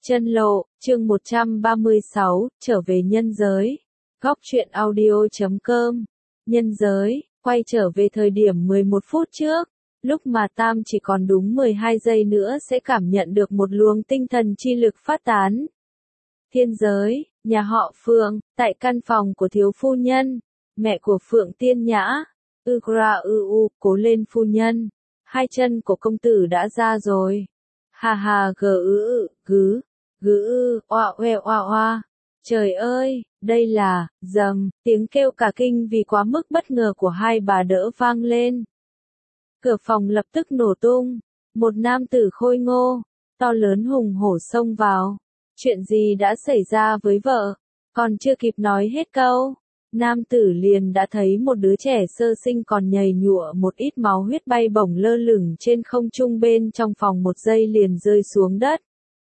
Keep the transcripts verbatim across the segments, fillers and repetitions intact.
Chân lộ, chương một trăm ba mươi sáu, trở về nhân giới. Góc truyện audio chấm com. Nhân giới, quay trở về thời điểm mười một phút trước, lúc mà Tam chỉ còn đúng mười hai giây nữa sẽ cảm nhận được một luồng tinh thần chi lực phát tán. Thiên giới, nhà họ Phượng, tại căn phòng của thiếu phu nhân, mẹ của Phượng Tiên Nhã. Ư ra ư u, cố lên phu nhân. Hai chân của công tử đã ra rồi. Hà hà gờ ư ư, gứ. Gứ ư, oa oe oa oa. Trời ơi, đây là, dầm, tiếng kêu cả kinh vì quá mức bất ngờ của hai bà đỡ vang lên. Cửa phòng lập tức nổ tung. Một nam tử khôi ngô, to lớn hùng hổ xông vào. Chuyện gì đã xảy ra với vợ? Còn chưa kịp nói hết câu, nam tử liền đã thấy một đứa trẻ sơ sinh còn nhầy nhụa một ít máu huyết bay bổng lơ lửng trên không trung bên trong phòng, một giây liền rơi xuống đất.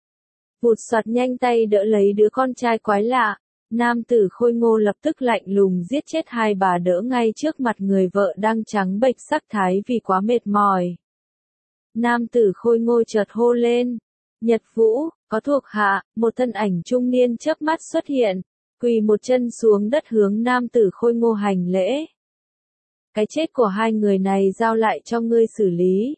Vụt soạt nhanh tay đỡ lấy đứa con trai quái lạ, nam tử khôi ngô lập tức lạnh lùng giết chết hai bà đỡ ngay trước mặt người vợ đang trắng bệch sắc thái vì quá mệt mỏi. Nam tử khôi ngô chợt hô lên, Nhật Vũ, có thuộc hạ. Một thân ảnh trung niên chớp mắt xuất hiện, quỳ một chân xuống đất hướng nam tử khôi ngô hành lễ. Cái chết của hai người này giao lại cho ngươi xử lý.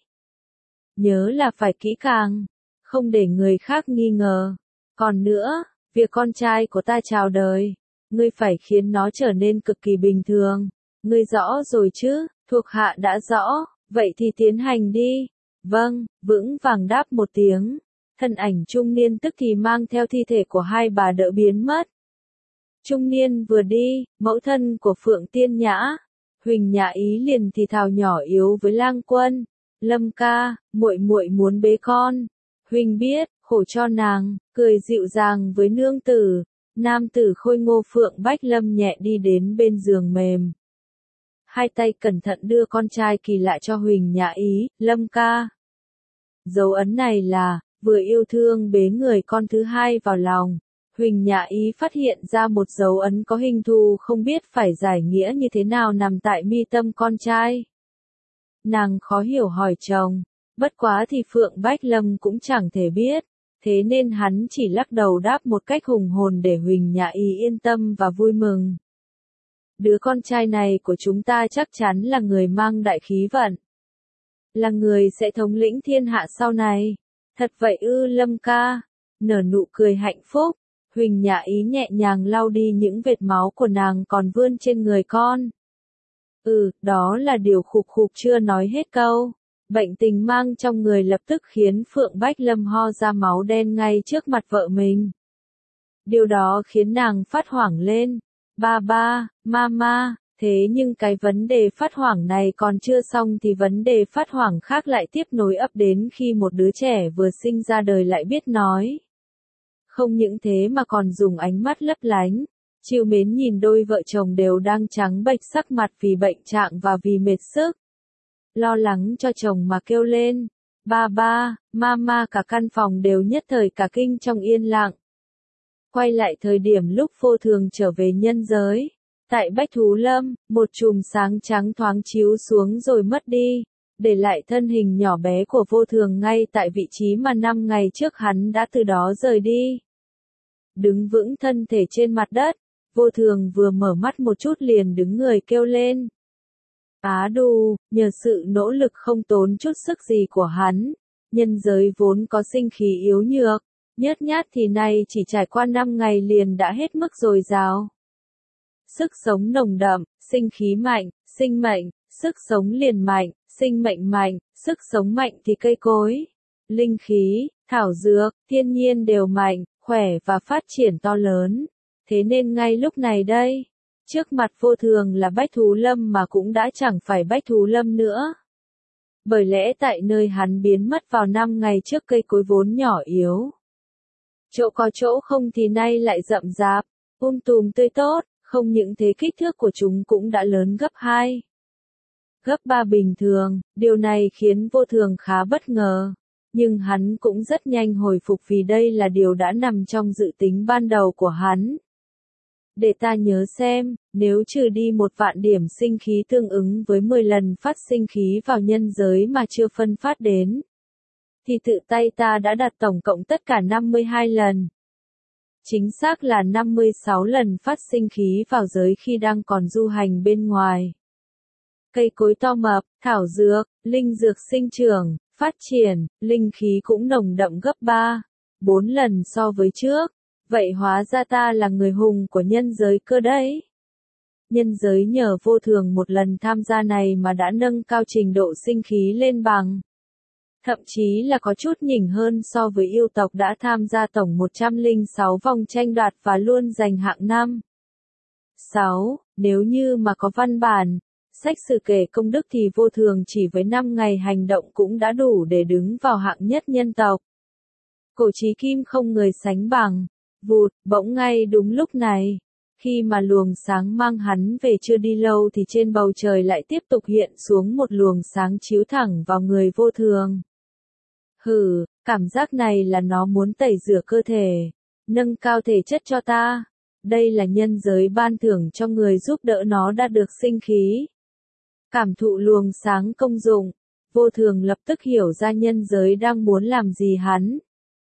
Nhớ là phải kỹ càng, không để người khác nghi ngờ. Còn nữa, việc con trai của ta chào đời, ngươi phải khiến nó trở nên cực kỳ bình thường. Ngươi rõ rồi chứ? Thuộc hạ đã rõ, vậy thì tiến hành đi. Vâng, vững vàng đáp một tiếng. Thân ảnh trung niên tức thì mang theo thi thể của hai bà đỡ biến mất. Trung niên vừa đi, mẫu thân của Phượng Tiên Nhã, Huỳnh Nhã Ý liền thì thào nhỏ yếu với Lang Quân, Lâm ca, muội muội muốn bế con. Huỳnh biết, khổ cho nàng, cười dịu dàng với nương tử. Nam tử khôi ngô Phượng Bách Lâm nhẹ đi đến bên giường mềm. Hai tay cẩn thận đưa con trai kỳ lạ cho Huỳnh Nhã Ý, Lâm ca. Dấu ấn này là, vừa yêu thương bế người con thứ hai vào lòng. Huỳnh Nhã Ý phát hiện ra một dấu ấn có hình thù không biết phải giải nghĩa như thế nào nằm tại mi tâm con trai. Nàng khó hiểu hỏi chồng, bất quá thì Phượng Bách Lâm cũng chẳng thể biết, thế nên hắn chỉ lắc đầu đáp một cách hùng hồn để Huỳnh Nhã Ý yên tâm và vui mừng. Đứa con trai này của chúng ta chắc chắn là người mang đại khí vận, là người sẽ thống lĩnh thiên hạ sau này. Thật vậy ư Lâm ca? Nở nụ cười hạnh phúc, Huỳnh Nhã Ý nhẹ nhàng lau đi những vệt máu của nàng còn vươn trên người con. Ừ, đó là điều khục khục chưa nói hết câu. Bệnh tình mang trong người lập tức khiến Phượng Bách Lâm ho ra máu đen ngay trước mặt vợ mình. Điều đó khiến nàng phát hoảng lên. Ba ba, mama, thế nhưng cái vấn đề phát hoảng này còn chưa xong thì vấn đề phát hoảng khác lại tiếp nối ập đến khi một đứa trẻ vừa sinh ra đời lại biết nói. Không những thế mà còn dùng ánh mắt lấp lánh, trìu mến nhìn đôi vợ chồng đều đang trắng bệch sắc mặt vì bệnh trạng và vì mệt sức. Lo lắng cho chồng mà kêu lên, ba ba, mama, cả căn phòng đều nhất thời cả kinh trong yên lặng. Quay lại thời điểm lúc Vô Thường trở về nhân giới, tại Bách Thú Lâm, một chùm sáng trắng thoáng chiếu xuống rồi mất đi, để lại thân hình nhỏ bé của Vô Thường ngay tại vị trí mà năm ngày trước hắn đã từ đó rời đi. Đứng vững thân thể trên mặt đất, Vô Thường vừa mở mắt một chút liền đứng người kêu lên. Á đù, nhờ sự nỗ lực không tốn chút sức gì của hắn, nhân giới vốn có sinh khí yếu nhược, nhớt nhát thì nay chỉ trải qua năm ngày liền đã hết mức dồi dào. Sức sống nồng đậm, sinh khí mạnh, sinh mệnh, sức sống liền mạnh, sinh mệnh mạnh, sức sống mạnh thì cây cối, linh khí, thảo dược, thiên nhiên đều mạnh, khỏe và phát triển to lớn. Thế nên ngay lúc này đây, trước mặt Vô Thường là Bách Thú Lâm mà cũng đã chẳng phải Bách Thú Lâm nữa. Bởi lẽ tại nơi hắn biến mất vào năm ngày trước cây cối vốn nhỏ yếu. Chỗ có chỗ không thì nay lại rậm rạp, um tùm tươi tốt, không những thế kích thước của chúng cũng đã lớn gấp hai, gấp ba bình thường, điều này khiến Vô Thường khá bất ngờ. Nhưng hắn cũng rất nhanh hồi phục vì đây là điều đã nằm trong dự tính ban đầu của hắn. Để ta nhớ xem, nếu trừ đi một vạn điểm sinh khí tương ứng với mười lần phát sinh khí vào nhân giới mà chưa phân phát đến, thì tự tay ta đã đặt tổng cộng tất cả năm mươi hai lần. Chính xác là năm mươi sáu lần phát sinh khí vào giới khi đang còn du hành bên ngoài. Cây cối to mập, thảo dược, linh dược sinh trưởng, phát triển, linh khí cũng nồng đậm gấp ba, bốn lần so với trước. Vậy hóa ra ta là người hùng của nhân giới cơ đấy. Nhân giới nhờ vô thường một lần tham gia này mà đã nâng cao trình độ sinh khí lên bằng. Thậm chí là có chút nhỉnh hơn so với yêu tộc đã tham gia tổng một trăm lẻ sáu vòng tranh đoạt và luôn giành hạng năm. sáu. Nếu như mà có văn bản, sách sử kể công đức thì vô thường chỉ với năm ngày hành động cũng đã đủ để đứng vào hạng nhất nhân tộc. Cổ chí kim không người sánh bằng. Vụt, bỗng ngay đúng lúc này. Khi mà luồng sáng mang hắn về chưa đi lâu thì trên bầu trời lại tiếp tục hiện xuống một luồng sáng chiếu thẳng vào người vô thường. Hừ, cảm giác này là nó muốn tẩy rửa cơ thể, nâng cao thể chất cho ta. Đây là nhân giới ban thưởng cho người giúp đỡ nó đạt được sinh khí. Cảm thụ luồng sáng công dụng, vô thường lập tức hiểu ra nhân giới đang muốn làm gì hắn.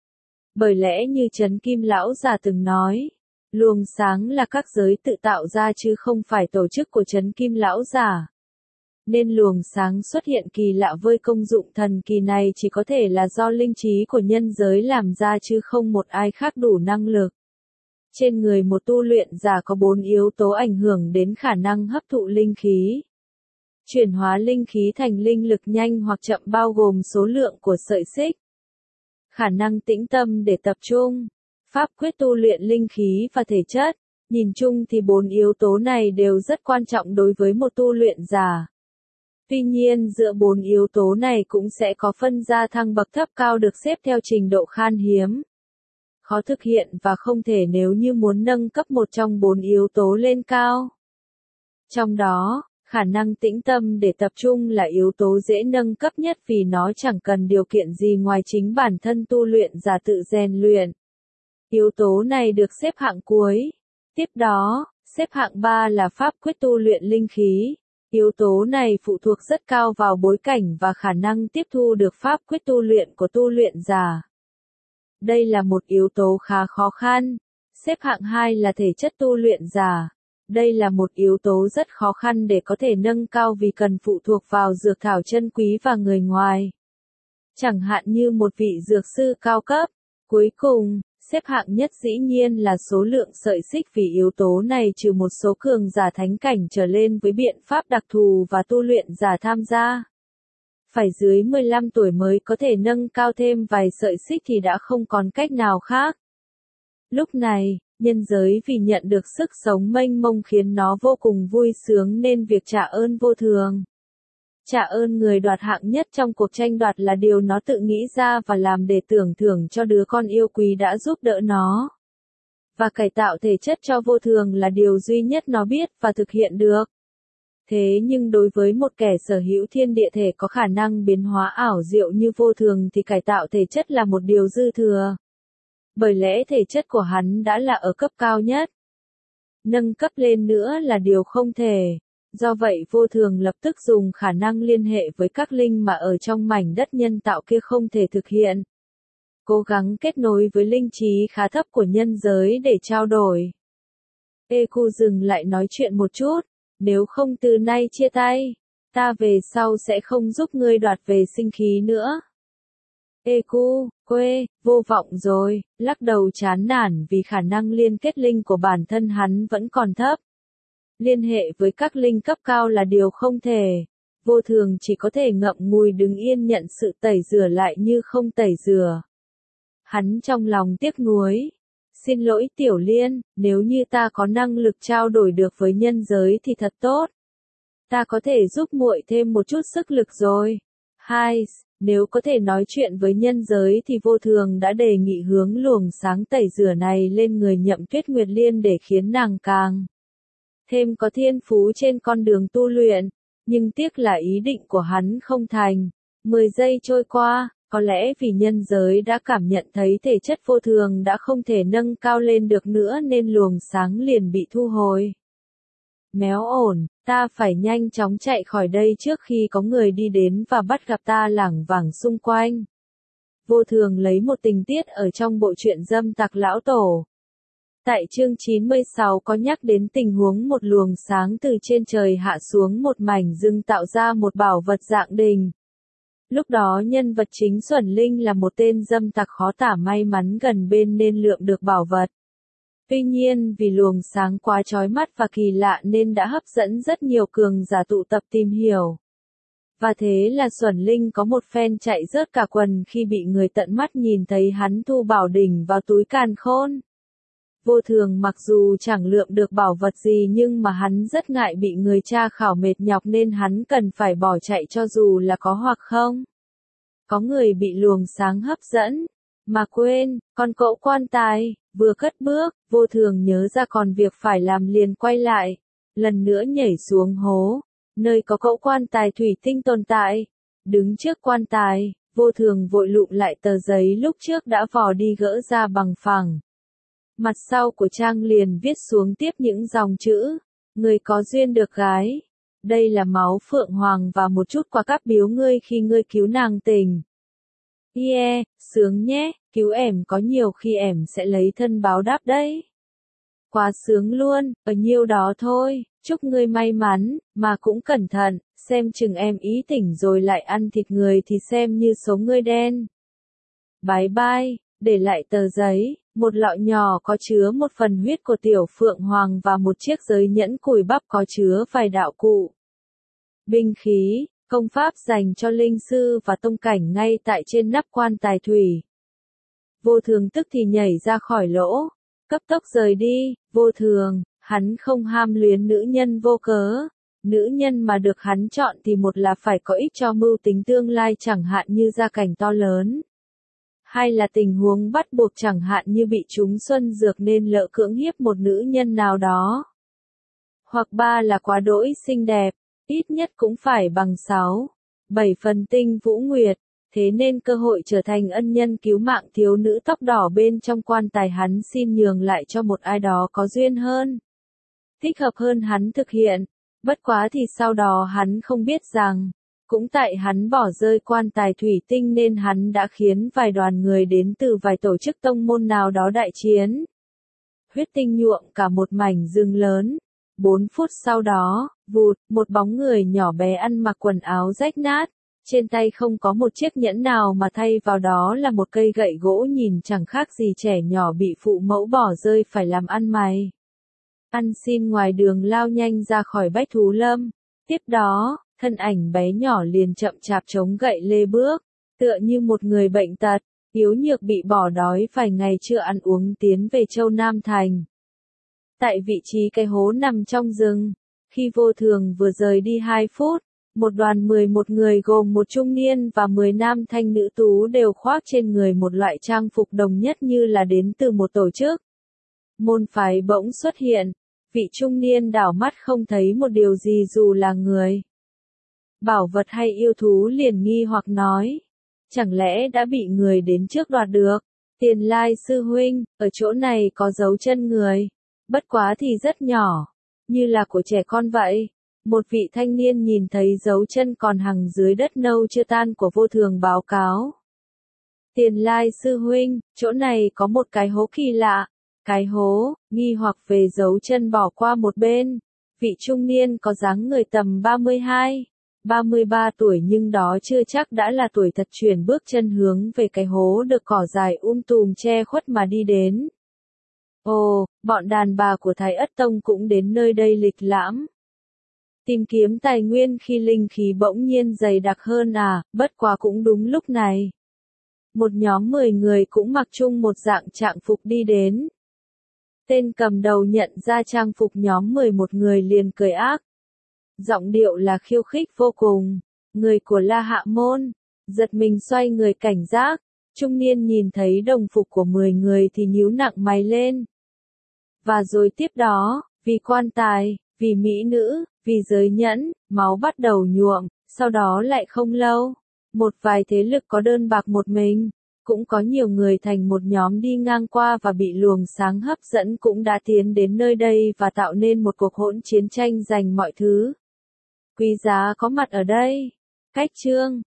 Bởi lẽ như Trấn Kim Lão già từng nói, luồng sáng là các giới tự tạo ra chứ không phải tổ chức của Trấn Kim Lão già. Nên luồng sáng xuất hiện kỳ lạ với công dụng thần kỳ này chỉ có thể là do linh trí của nhân giới làm ra chứ không một ai khác đủ năng lực. Trên người một tu luyện giả có bốn yếu tố ảnh hưởng đến khả năng hấp thụ linh khí. Chuyển hóa linh khí thành linh lực nhanh hoặc chậm bao gồm số lượng của sợi xích. Khả năng tĩnh tâm để tập trung. Pháp quyết tu luyện linh khí và thể chất. Nhìn chung thì bốn yếu tố này đều rất quan trọng đối với một tu luyện giả. Tuy nhiên giữa bốn yếu tố này cũng sẽ có phân gia thăng bậc thấp cao được xếp theo trình độ khan hiếm. Khó thực hiện và không thể nếu như muốn nâng cấp một trong bốn yếu tố lên cao. Trong đó, khả năng tĩnh tâm để tập trung là yếu tố dễ nâng cấp nhất vì nó chẳng cần điều kiện gì ngoài chính bản thân tu luyện giả tự rèn luyện. Yếu tố này được xếp hạng cuối. Tiếp đó, xếp hạng ba là pháp quyết tu luyện linh khí. Yếu tố này phụ thuộc rất cao vào bối cảnh và khả năng tiếp thu được pháp quyết tu luyện của tu luyện giả. Đây là một yếu tố khá khó khăn. Xếp hạng hai là thể chất tu luyện giả. Đây là một yếu tố rất khó khăn để có thể nâng cao vì cần phụ thuộc vào dược thảo chân quý và người ngoài. Chẳng hạn như một vị dược sư cao cấp. Cuối cùng, xếp hạng nhất dĩ nhiên là số lượng sợi xích vì yếu tố này trừ một số cường giả thánh cảnh trở lên với biện pháp đặc thù và tu luyện giả tham gia. Phải dưới mười lăm tuổi mới có thể nâng cao thêm vài sợi xích thì đã không còn cách nào khác. Lúc này, nhân giới vì nhận được sức sống mênh mông khiến nó vô cùng vui sướng nên việc trả ơn vô thường. Trả ơn người đoạt hạng nhất trong cuộc tranh đoạt là điều nó tự nghĩ ra và làm để tưởng thưởng cho đứa con yêu quý đã giúp đỡ nó. Và cải tạo thể chất cho vô thường là điều duy nhất nó biết và thực hiện được. Thế nhưng đối với một kẻ sở hữu thiên địa thể có khả năng biến hóa ảo diệu như vô thường thì cải tạo thể chất là một điều dư thừa. Bởi lẽ thể chất của hắn đã là ở cấp cao nhất. Nâng cấp lên nữa là điều không thể. Do vậy vô thường lập tức dùng khả năng liên hệ với các linh mà ở trong mảnh đất nhân tạo kia không thể thực hiện. Cố gắng kết nối với linh trí khá thấp của nhân giới để trao đổi. Ê cu dừng lại nói chuyện một chút. Nếu không từ nay chia tay, ta về sau sẽ không giúp ngươi đoạt về sinh khí nữa. Ê cu, quê, vô vọng rồi, lắc đầu chán nản vì khả năng liên kết linh của bản thân hắn vẫn còn thấp. Liên hệ với các linh cấp cao là điều không thể. Vô thường chỉ có thể ngậm ngùi đứng yên nhận sự tẩy rửa lại như không tẩy rửa. Hắn trong lòng tiếc nuối. Xin lỗi Tiểu Liên, nếu như ta có năng lực trao đổi được với nhân giới thì thật tốt. Ta có thể giúp muội thêm một chút sức lực rồi. Hai, nếu có thể nói chuyện với nhân giới thì vô thường đã đề nghị hướng luồng sáng tẩy rửa này lên người Nhậm Tuyết Nguyệt Liên để khiến nàng càng thêm có thiên phú trên con đường tu luyện. Nhưng tiếc là ý định của hắn không thành. Mười giây trôi qua. Có lẽ vì nhân giới đã cảm nhận thấy thể chất vô thường đã không thể nâng cao lên được nữa nên luồng sáng liền bị thu hồi. Méo ổn, ta phải nhanh chóng chạy khỏi đây trước khi có người đi đến và bắt gặp ta lảng vảng xung quanh. Vô Thường lấy một tình tiết ở trong bộ truyện Dâm Tặc Lão Tổ. Tại chương chín mươi sáu có nhắc đến tình huống một luồng sáng từ trên trời hạ xuống một mảnh rừng tạo ra một bảo vật dạng đình. Lúc đó nhân vật chính Xuẩn Linh là một tên dâm tặc khó tả may mắn gần bên nên lượm được bảo vật. Tuy nhiên vì luồng sáng quá chói mắt và kỳ lạ nên đã hấp dẫn rất nhiều cường giả tụ tập tìm hiểu. Và thế là Xuẩn Linh có một phen chạy rớt cả quần khi bị người tận mắt nhìn thấy hắn thu bảo đỉnh vào túi càn khôn. Vô Thường mặc dù chẳng lượm được bảo vật gì nhưng mà hắn rất ngại bị người tra khảo mệt nhọc nên hắn cần phải bỏ chạy cho dù là có hoặc không. Có người bị luồng sáng hấp dẫn, mà quên, con cậu quan tài, vừa cất bước, Vô Thường nhớ ra còn việc phải làm liền quay lại, lần nữa nhảy xuống hố, nơi có cậu quan tài thủy tinh tồn tại. Đứng trước quan tài, Vô Thường vội lụm lại tờ giấy lúc trước đã vò đi gỡ ra bằng phẳng. Mặt sau của trang liền viết xuống tiếp những dòng chữ, người có duyên được gái. Đây là máu phượng hoàng và một chút quà cáp biếu ngươi khi ngươi cứu nàng tình. Yeah, sướng nhé, cứu ẻm có nhiều khi ẻm sẽ lấy thân báo đáp đấy. Quá sướng luôn, ở nhiêu đó thôi, chúc ngươi may mắn, mà cũng cẩn thận, xem chừng em ý tỉnh rồi lại ăn thịt người thì xem như số ngươi đen. Bye bye, để lại tờ giấy. Một lọ nhỏ có chứa một phần huyết của tiểu phượng hoàng và một chiếc giới nhẫn cùi bắp có chứa vài đạo cụ. Binh khí, công pháp dành cho linh sư và tông cảnh ngay tại trên nắp quan tài thủy. Vô Thường tức thì nhảy ra khỏi lỗ, cấp tốc rời đi. Vô Thường, hắn không ham luyến nữ nhân vô cớ. Nữ nhân mà được hắn chọn thì một là phải có ích cho mưu tính tương lai chẳng hạn như gia cảnh to lớn. Hai là tình huống bắt buộc chẳng hạn như bị trúng xuân dược nên lỡ cưỡng hiếp một nữ nhân nào đó. Hoặc ba là quá đỗi xinh đẹp, ít nhất cũng phải bằng sáu, bảy phần tinh vũ nguyệt, thế nên cơ hội trở thành ân nhân cứu mạng thiếu nữ tóc đỏ bên trong quan tài hắn xin nhường lại cho một ai đó có duyên hơn. Thích hợp hơn hắn thực hiện, bất quá thì sau đó hắn không biết rằng, cũng tại hắn bỏ rơi quan tài thủy tinh nên hắn đã khiến vài đoàn người đến từ vài tổ chức tông môn nào đó đại chiến. Huyết tinh nhuộm cả một mảnh rừng lớn. Bốn phút sau đó, vụt, một bóng người nhỏ bé ăn mặc quần áo rách nát, trên tay không có một chiếc nhẫn nào mà thay vào đó là một cây gậy gỗ nhìn chẳng khác gì trẻ nhỏ bị phụ mẫu bỏ rơi phải làm ăn mày. Ăn xin ngoài đường lao nhanh ra khỏi bách thú lâm. Tiếp đó, thân ảnh bé nhỏ liền chậm chạp chống gậy lê bước, tựa như một người bệnh tật, yếu nhược bị bỏ đói vài ngày chưa ăn uống tiến về Châu Nam Thành. Tại vị trí cái hố nằm trong rừng, khi Vô Thường vừa rời đi hai phút, một đoàn mười một người gồm một trung niên và mười nam thanh nữ tú đều khoác trên người một loại trang phục đồng nhất như là đến từ một tổ chức. Môn phái bỗng xuất hiện, vị trung niên đảo mắt không thấy một điều gì dù là người, bảo vật hay yêu thú liền nghi hoặc nói, chẳng lẽ đã bị người đến trước đoạt được. Tiền Lai sư huynh, ở chỗ này có dấu chân người, bất quá thì rất nhỏ, như là của trẻ con vậy. Một vị thanh niên nhìn thấy dấu chân còn hằng dưới đất nâu chưa tan của Vô Thường báo cáo. Tiền Lai sư huynh, chỗ này có một cái hố kỳ lạ. Cái hố, nghi hoặc về dấu chân bỏ qua một bên. Vị trung niên có dáng người tầm ba mươi hai, ba mươi ba tuổi nhưng đó chưa chắc đã là tuổi thật chuyển bước chân hướng về cái hố được cỏ dài um tùm che khuất mà đi đến. Ồ, bọn đàn bà của Thái Ất Tông cũng đến nơi đây lịch lãm. Tìm kiếm tài nguyên khi linh khí bỗng nhiên dày đặc hơn à, bất quá cũng đúng lúc này. Một nhóm mười người cũng mặc chung một dạng trạng phục đi đến. Tên cầm đầu nhận ra trang phục nhóm mười một người liền cười ác. Giọng điệu là khiêu khích vô cùng. Người của La Hạ Môn, giật mình xoay người cảnh giác. Trung niên nhìn thấy đồng phục của mười người thì nhíu nặng mày lên. Và rồi tiếp đó, vì quan tài, vì mỹ nữ, vì giới nhẫn, máu bắt đầu nhuộm, sau đó lại không lâu. Một vài thế lực có đơn bạc một mình, cũng có nhiều người thành một nhóm đi ngang qua và bị luồng sáng hấp dẫn cũng đã tiến đến nơi đây và tạo nên một cuộc hỗn chiến tranh giành mọi thứ. Quý giá có mặt ở đây. Cách chương